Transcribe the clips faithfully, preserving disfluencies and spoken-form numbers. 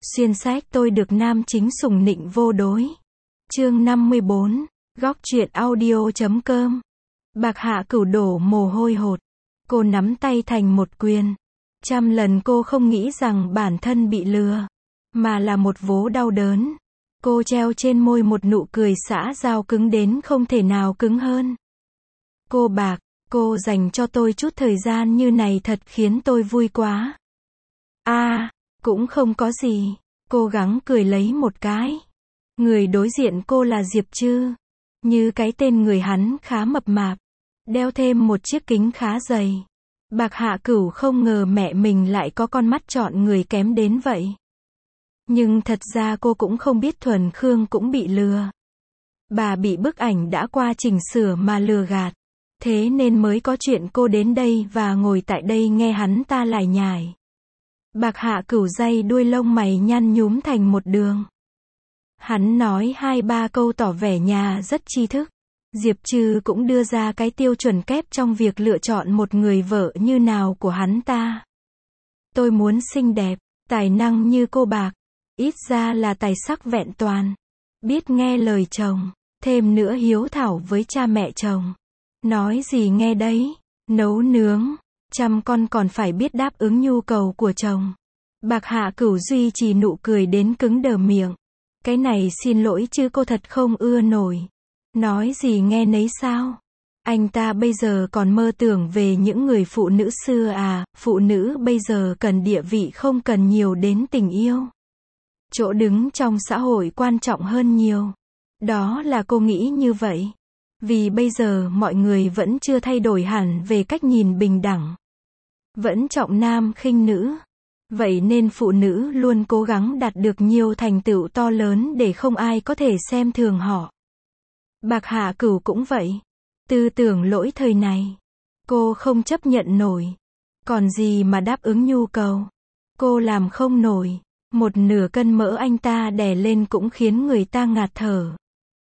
Xuyên sách tôi được nam chính sủng nịnh vô đối. Chương năm mươi bốn, góc truyện audio chấm com. Bạc Hạ Cửu đổ mồ hôi hột. Cô nắm tay thành một quyền. Trăm lần cô không nghĩ rằng bản thân bị lừa, mà là một vố đau đớn. Cô treo trên môi một nụ cười xã giao cứng đến không thể nào cứng hơn. Cô Bạc, cô dành cho tôi chút thời gian như này thật khiến tôi vui quá. A, à, cũng không có gì. Cô gắng cười lấy một cái. Người đối diện cô là Diệp Trư. Như cái tên người hắn khá mập mạp, đeo thêm một chiếc kính khá dày. Bạc Hạ Cửu không ngờ mẹ mình lại có con mắt chọn người kém đến vậy. Nhưng thật ra cô cũng không biết Thuần Khương cũng bị lừa. Bà bị bức ảnh đã qua chỉnh sửa mà lừa gạt. Thế nên mới có chuyện cô đến đây và ngồi tại đây nghe hắn ta lải nhải. Bạc Hạ Cửu day đuôi lông mày nhăn nhúm thành một đường. Hắn nói hai ba câu tỏ vẻ nhà rất tri thức. Diệp Trư cũng đưa ra cái tiêu chuẩn kép trong việc lựa chọn một người vợ như nào của hắn ta. Tôi muốn xinh đẹp, tài năng như cô Bạc, ít ra là tài sắc vẹn toàn, biết nghe lời chồng, thêm nữa hiếu thảo với cha mẹ chồng. Nói gì nghe đấy, nấu nướng, chăm con còn phải biết đáp ứng nhu cầu của chồng. Bạc Hạ Cửu duy trì nụ cười đến cứng đờ miệng. Cái này xin lỗi chứ cô thật không ưa nổi. Nói gì nghe nấy sao? Anh ta bây giờ còn mơ tưởng về những người phụ nữ xưa à, phụ nữ bây giờ cần địa vị không cần nhiều đến tình yêu. Chỗ đứng trong xã hội quan trọng hơn nhiều. Đó là cô nghĩ như vậy. Vì bây giờ mọi người vẫn chưa thay đổi hẳn về cách nhìn bình đẳng. Vẫn trọng nam khinh nữ. Vậy nên phụ nữ luôn cố gắng đạt được nhiều thành tựu to lớn để không ai có thể xem thường họ. Bạc Hạ Cửu cũng vậy. Tư tưởng lỗi thời này, cô không chấp nhận nổi. Còn gì mà đáp ứng nhu cầu. Cô làm không nổi. Một nửa cân mỡ anh ta đè lên cũng khiến người ta ngạt thở.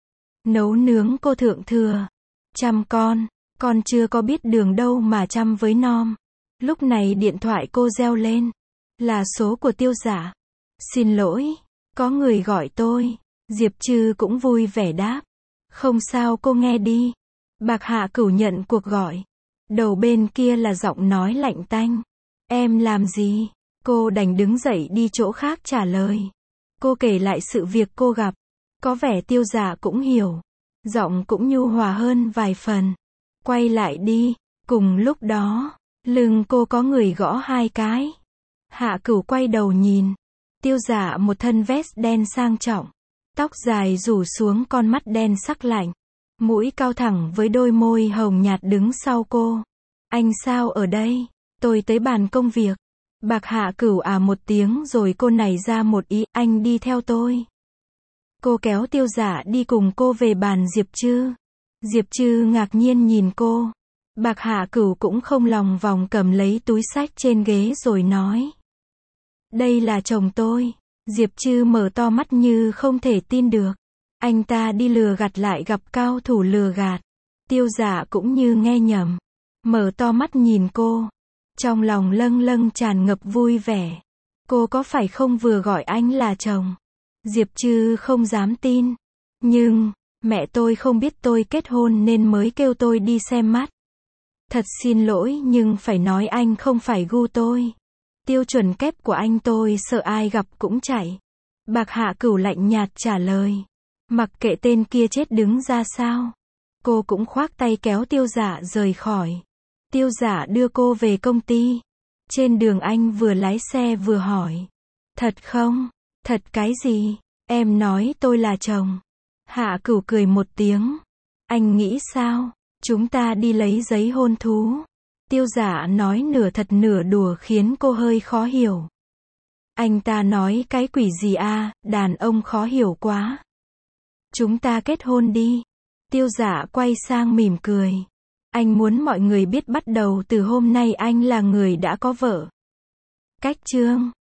Nấu nướng cô thượng thừa. Chăm con, con chưa có biết đường đâu mà chăm với nom. Lúc này điện thoại cô reo lên. Là số của Tiêu Giả. Xin lỗi, có người gọi tôi. Diệp Trư cũng vui vẻ đáp. Không sao cô nghe đi. Bạc Hạ Cửu nhận cuộc gọi. Đầu bên kia là giọng nói lạnh tanh. Em làm gì? Cô đành đứng dậy đi chỗ khác trả lời. Cô kể lại sự việc cô gặp. Có vẻ Tiêu Giả cũng hiểu. Giọng cũng nhu hòa hơn vài phần. Quay lại đi. Cùng lúc đó, lưng cô có người gõ hai cái. Hạ Cửu quay đầu nhìn. Tiêu Giả một thân vest đen sang trọng. Tóc dài rủ xuống, con mắt đen sắc lạnh. Mũi cao thẳng với đôi môi hồng nhạt đứng sau cô. Anh sao ở đây? Tôi tới bàn công việc. Bạc Hạ Cửu à một tiếng rồi cô nảy ra một ý, anh đi theo tôi. Cô kéo Tiêu Giả đi cùng cô về bàn Diệp Trư. Diệp Trư ngạc nhiên nhìn cô. Bạc Hạ Cửu cũng không lòng vòng cầm lấy túi xách trên ghế rồi nói. Đây là chồng tôi. Diệp Trư mở to mắt như không thể tin được. Anh ta đi lừa gạt lại gặp cao thủ lừa gạt. Tiêu Giả cũng như nghe nhầm. Mở to mắt nhìn cô. Trong lòng lâng lâng tràn ngập vui vẻ. Cô có phải không vừa gọi anh là chồng? Diệp Trư không dám tin. Nhưng, mẹ tôi không biết tôi kết hôn nên mới kêu tôi đi xem mắt. Thật xin lỗi nhưng phải nói anh không phải gu tôi. Tiêu chuẩn kép của anh tôi sợ ai gặp cũng chạy. Bạc Hạ Cửu lạnh nhạt trả lời. Mặc kệ tên kia chết đứng ra sao. Cô cũng khoác tay kéo Tiêu Giả rời khỏi. Tiêu Giả đưa cô về công ty. Trên đường anh vừa lái xe vừa hỏi. Thật không? Thật cái gì? Em nói tôi là chồng. Hạ Cửu cười một tiếng. Anh nghĩ sao? Chúng ta đi lấy giấy hôn thú. Tiêu Giả nói nửa thật nửa đùa khiến cô hơi khó hiểu. Anh ta nói cái quỷ gì a, đàn ông khó hiểu quá. Chúng ta kết hôn đi. Tiêu Giả quay sang mỉm cười. Anh muốn mọi người biết bắt đầu từ hôm nay anh là người đã có vợ. Cách chương